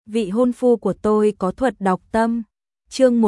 vị hôn phu của tôi có thuật đọc tâm. Chương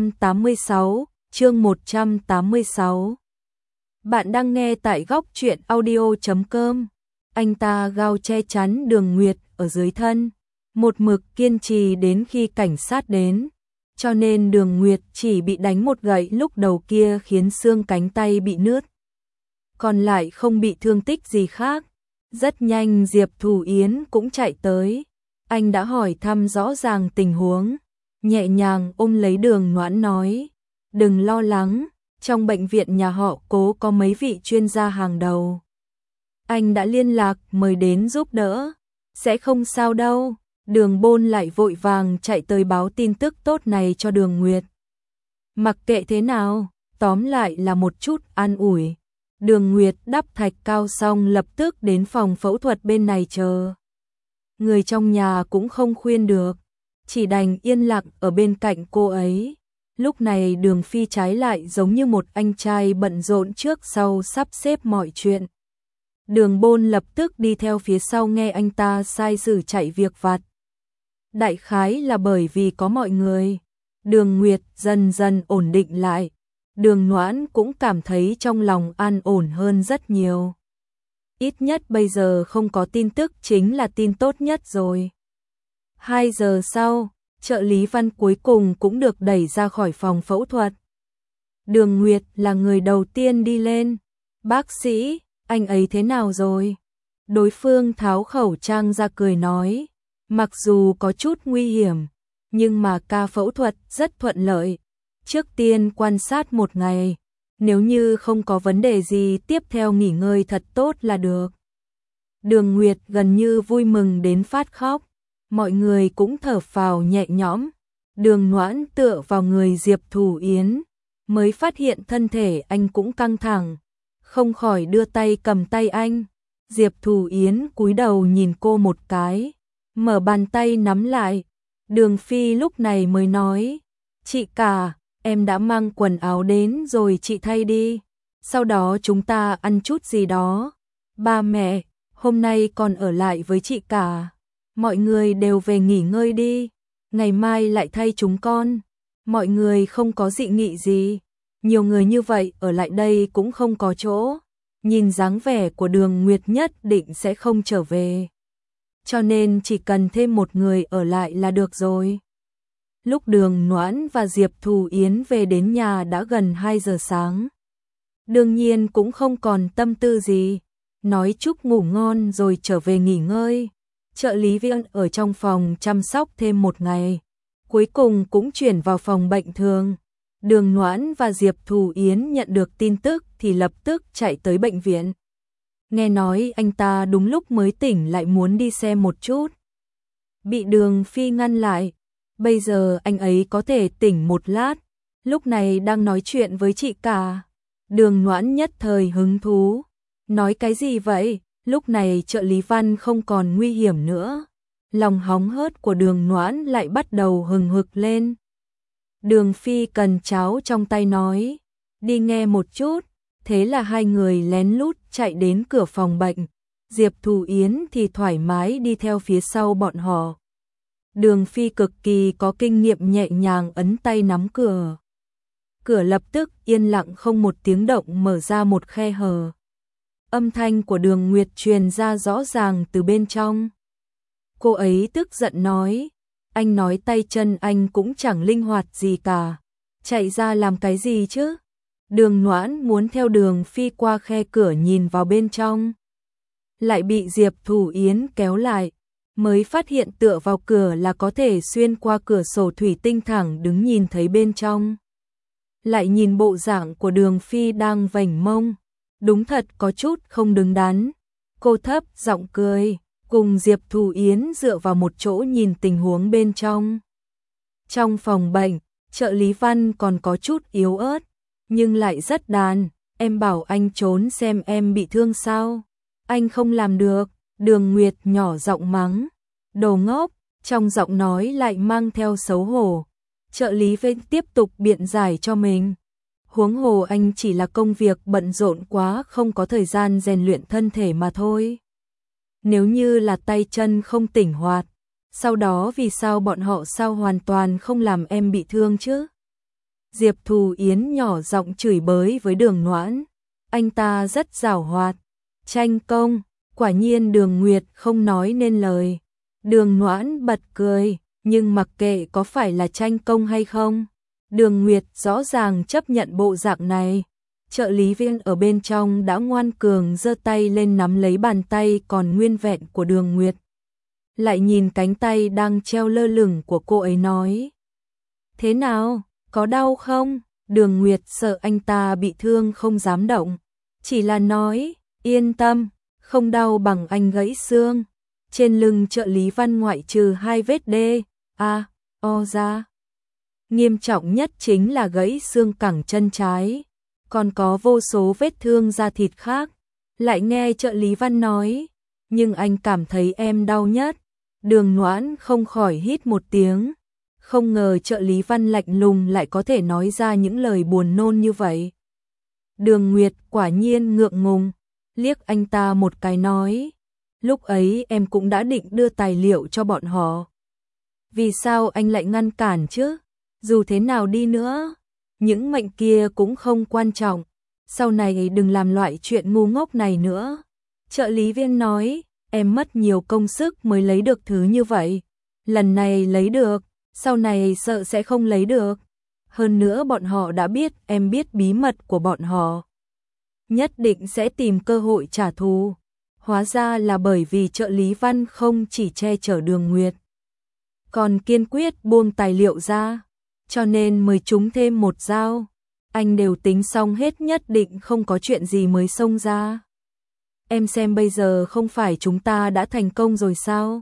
186. Bạn đang nghe tại góc truyện audio.com. Anh ta gao che chắn Đường Nguyệt ở dưới thân, một mực kiên trì đến khi cảnh sát đến. Cho nên Đường Nguyệt chỉ bị đánh một gậy lúc đầu kia khiến xương cánh tay bị nứt. Còn lại không bị thương tích gì khác. Rất nhanh Diệp Thù Yến cũng chạy tới. Anh đã hỏi thăm rõ ràng tình huống, nhẹ nhàng ôm lấy Đường Noãn nói, đừng lo lắng, trong bệnh viện nhà họ Cố có mấy vị chuyên gia hàng đầu. Anh đã liên lạc mời đến giúp đỡ, sẽ không sao đâu. Đường Bôn lại vội vàng chạy tới báo tin tức tốt này cho Đường Nguyệt. Mặc kệ thế nào, tóm lại là một chút an ủi. Đường Nguyệt đắp thạch cao xong lập tức đến phòng phẫu thuật bên này chờ. Người trong nhà cũng không khuyên được, chỉ đành yên lặng ở bên cạnh cô ấy. Lúc này Đường Phi trái lại giống như một anh trai bận rộn trước sau sắp xếp mọi chuyện. Đường Bôn lập tức đi theo phía sau nghe anh ta sai sử chạy việc vặt. Đại khái là bởi vì có mọi người, Đường Nguyệt dần dần ổn định lại. Đường Noãn cũng cảm thấy trong lòng an ổn hơn rất nhiều. Ít nhất bây giờ không có tin tức chính là tin tốt nhất rồi. 2 giờ sau, trợ lý Văn cuối cùng cũng được đẩy ra khỏi phòng phẫu thuật. Đường Nguyệt là người đầu tiên đi lên. Bác sĩ, anh ấy thế nào rồi? Đối phương tháo khẩu trang ra cười nói, mặc dù có chút nguy hiểm, nhưng mà ca phẫu thuật rất thuận lợi. Trước tiên quan sát 1 ngày, nếu như không có vấn đề gì tiếp theo nghỉ ngơi thật tốt là được. Đường Nguyệt gần như vui mừng đến phát khóc, mọi người cũng thở phào nhẹ nhõm. Đường Noãn tựa vào người Diệp Thù Yến, mới phát hiện thân thể anh cũng căng thẳng, không khỏi đưa tay cầm tay anh. Diệp Thù Yến cúi đầu nhìn cô một cái, mở bàn tay nắm lại. Đường Phi lúc này mới nói, chị cả, em đã mang quần áo đến rồi, chị thay đi. Sau đó chúng ta ăn chút gì đó. Ba mẹ, hôm nay còn ở lại với chị cả. Mọi người đều về nghỉ ngơi đi. Ngày mai lại thay chúng con. Mọi người không có dị nghị gì. Nhiều người như vậy ở lại đây cũng không có chỗ. Nhìn dáng vẻ của Đường Nguyệt nhất định sẽ không trở về. Cho nên chỉ cần thêm một người ở lại là được rồi. Lúc Đường Noãn và Diệp Thù Yến về đến nhà đã gần 2 giờ sáng. Đương nhiên cũng không còn tâm tư gì, nói chúc ngủ ngon rồi trở về nghỉ ngơi. Trợ lý Viên ở trong phòng chăm sóc thêm 1 ngày, cuối cùng cũng chuyển vào phòng bệnh thường. Đường Noãn và Diệp Thù Yến nhận được tin tức thì lập tức chạy tới bệnh viện. Nghe nói anh ta đúng lúc mới tỉnh lại muốn đi xem một chút. Bị Đường Phi ngăn lại. Bây giờ anh ấy có thể tỉnh một lát, lúc này đang nói chuyện với chị cả. Đường Noãn nhất thời hứng thú. Nói cái gì vậy? Lúc này trợ lý Văn không còn nguy hiểm nữa. Lòng hóng hớt của Đường Noãn lại bắt đầu hừng hực lên. Đường Phi cần cháo trong tay nói, đi nghe một chút. Thế là hai người lén lút chạy đến cửa phòng bệnh. Diệp Thù Yến thì thoải mái đi theo phía sau bọn họ. Đường Phi cực kỳ có kinh nghiệm nhẹ nhàng ấn tay nắm cửa. Cửa lập tức yên lặng không một tiếng động mở ra một khe hở. Âm thanh của Đường Nguyệt truyền ra rõ ràng từ bên trong. Cô ấy tức giận nói, anh nói tay chân anh cũng chẳng linh hoạt gì cả. Chạy ra làm cái gì chứ? Đường Noãn muốn theo Đường Phi qua khe cửa nhìn vào bên trong. Lại bị Diệp Thù Yến kéo lại. Mới phát hiện tựa vào cửa là có thể xuyên qua cửa sổ thủy tinh thẳng đứng nhìn thấy bên trong. Lại nhìn bộ dạng của Đường Phi đang vểnh mông, đúng thật có chút không đứng đắn. Cô thấp giọng cười, cùng Diệp Thù Yến dựa vào một chỗ nhìn tình huống bên trong. Trong phòng bệnh, trợ lý Văn còn có chút yếu ớt, nhưng lại rất đàn. Em bảo anh trốn xem em bị thương sao? Anh không làm được. Đường Nguyệt nhỏ giọng mắng, đồ ngốc, trong giọng nói lại mang theo xấu hổ. Trợ lý Vên tiếp tục biện giải cho mình. Huống hồ anh chỉ là công việc bận rộn quá không có thời gian rèn luyện thân thể mà thôi. Nếu như là tay chân không tỉnh hoạt, Sau đó vì sao bọn họ sao hoàn toàn không làm em bị thương chứ? Diệp Thù Yến nhỏ giọng chửi bới với Đường Noãn. Anh ta rất giảo hoạt. Tranh công, quả nhiên Đường Nguyệt không nói nên lời. Đường Noãn bật cười, nhưng mặc kệ có phải là tranh công hay không, Đường Nguyệt rõ ràng chấp nhận bộ dạng này. Trợ lý viên ở bên trong đã ngoan cường giơ tay lên nắm lấy bàn tay còn nguyên vẹn của Đường Nguyệt. Lại nhìn cánh tay đang treo lơ lửng của cô ấy nói. Thế nào, có đau không? Đường Nguyệt sợ anh ta bị thương không dám động. Chỉ là nói, yên tâm, không đau bằng anh gãy xương. Trên lưng trợ lý Văn ngoại trừ 2 vết O ra. Nghiêm trọng nhất chính là gãy xương cẳng chân trái. Còn có vô số vết thương da thịt khác. Lại nghe trợ lý Văn nói, nhưng anh cảm thấy em đau nhất. Đường Noãn không khỏi hít một tiếng. Không ngờ trợ lý Văn lạnh lùng lại có thể nói ra những lời buồn nôn như vậy. Đường Nguyệt quả nhiên ngượng ngùng, liếc anh ta một cái nói. Lúc ấy em cũng đã định đưa tài liệu cho bọn họ. Vì sao anh lại ngăn cản chứ? Dù thế nào đi nữa, những mệnh kia cũng không quan trọng. Sau này đừng làm loại chuyện ngu ngốc này nữa. Trợ lý viên nói, em mất nhiều công sức mới lấy được thứ như vậy. Lần này lấy được, sau này sợ sẽ không lấy được. Hơn nữa bọn họ đã biết em biết bí mật của bọn họ. Nhất định sẽ tìm cơ hội trả thù. Hóa ra là bởi vì trợ lý Văn không chỉ che chở Đường Nguyệt, còn kiên quyết buông tài liệu ra, cho nên mới trúng thêm một dao. Anh đều tính xong hết, nhất định không có chuyện gì mới xông ra. Em xem bây giờ không phải chúng ta đã thành công rồi sao?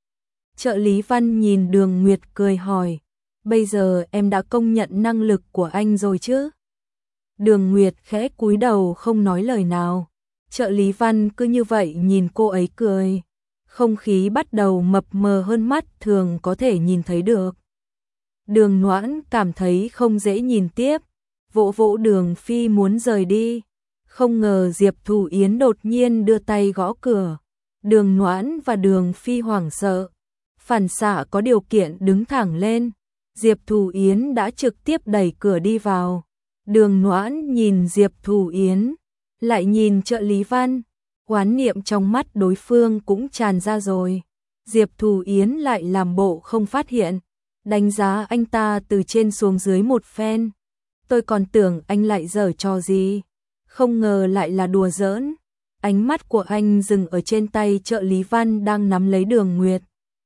Trợ lý Văn nhìn Đường Nguyệt cười hỏi, bây giờ em đã công nhận năng lực của anh rồi chứ? Đường Nguyệt khẽ cúi đầu không nói lời nào. Trợ lý Văn cứ như vậy nhìn cô ấy cười. Không khí bắt đầu mập mờ hơn mắt thường có thể nhìn thấy được. Đường Noãn cảm thấy không dễ nhìn tiếp, vỗ vỗ Đường Phi muốn rời đi. Không ngờ Diệp Thù Yến đột nhiên đưa tay gõ cửa. Đường Noãn và Đường Phi hoảng sợ, phản xạ có điều kiện đứng thẳng lên. Diệp Thù Yến đã trực tiếp đẩy cửa đi vào. Đường Noãn nhìn Diệp Thù Yến, lại nhìn trợ lý Văn, oán niệm trong mắt đối phương cũng tràn ra rồi. Diệp Thù Yến lại làm bộ không phát hiện, đánh giá anh ta từ trên xuống dưới một phen. Tôi còn tưởng anh lại giở trò gì, không ngờ lại là đùa giỡn. Ánh mắt của anh dừng ở trên tay trợ lý Văn đang nắm lấy Đường Nguyệt.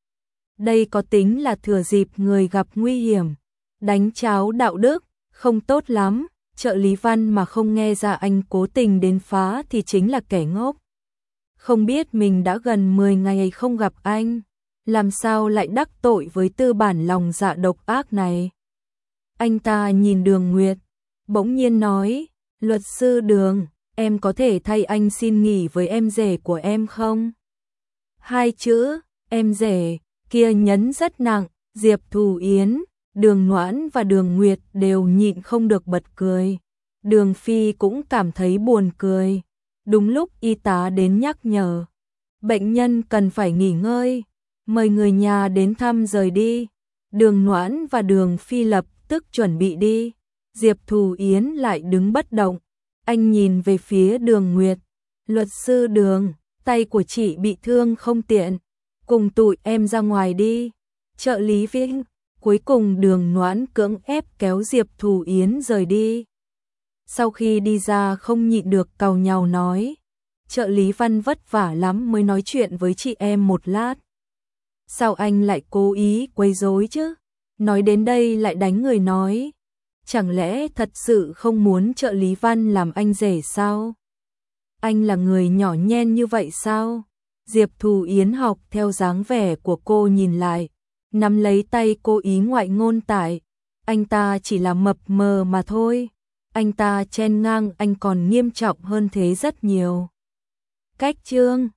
Đây có tính là thừa dịp người gặp nguy hiểm, đánh cháo đạo đức, không tốt lắm. Trợ lý Văn mà không nghe ra anh cố tình đến phá thì chính là kẻ ngốc. Không biết mình đã gần 10 ngày không gặp anh, làm sao lại đắc tội với tư bản lòng dạ độc ác này. Anh ta nhìn Đường Nguyệt, bỗng nhiên nói, luật sư Đường, em có thể thay anh xin nghỉ với em rể của em không? 2 chữ, em rể, kia nhấn rất nặng. Diệp Thù Yến, Đường Noãn và Đường Nguyệt đều nhịn không được bật cười. Đường Phi cũng cảm thấy buồn cười. Đúng lúc y tá đến nhắc nhở, bệnh nhân cần phải nghỉ ngơi, mời người nhà đến thăm rời đi. Đường Noãn và Đường Phi lập tức chuẩn bị đi. Diệp Thù Yến lại đứng bất động. Anh nhìn về phía Đường Nguyệt. Luật sư Đường, tay của chị bị thương không tiện, cùng tụi em ra ngoài đi. Trợ lý Vinh. Cuối cùng Đường Noãn cưỡng ép kéo Diệp Thù Yến rời đi. Sau khi đi ra không nhịn được càu nhàu nói, trợ lý Văn vất vả lắm mới nói chuyện với chị em một lát. Sao anh lại cố ý quấy rối chứ? Nói đến đây lại đánh người nói, chẳng lẽ thật sự không muốn trợ lý Văn làm anh rể sao? Anh là người nhỏ nhen như vậy sao? Diệp Thù Yến học theo dáng vẻ của cô nhìn lại, nắm lấy tay cô ý ngoại ngôn tải. Anh ta chỉ là mập mờ mà thôi. Anh ta chen ngang anh còn nghiêm trọng hơn thế rất nhiều. Cách chương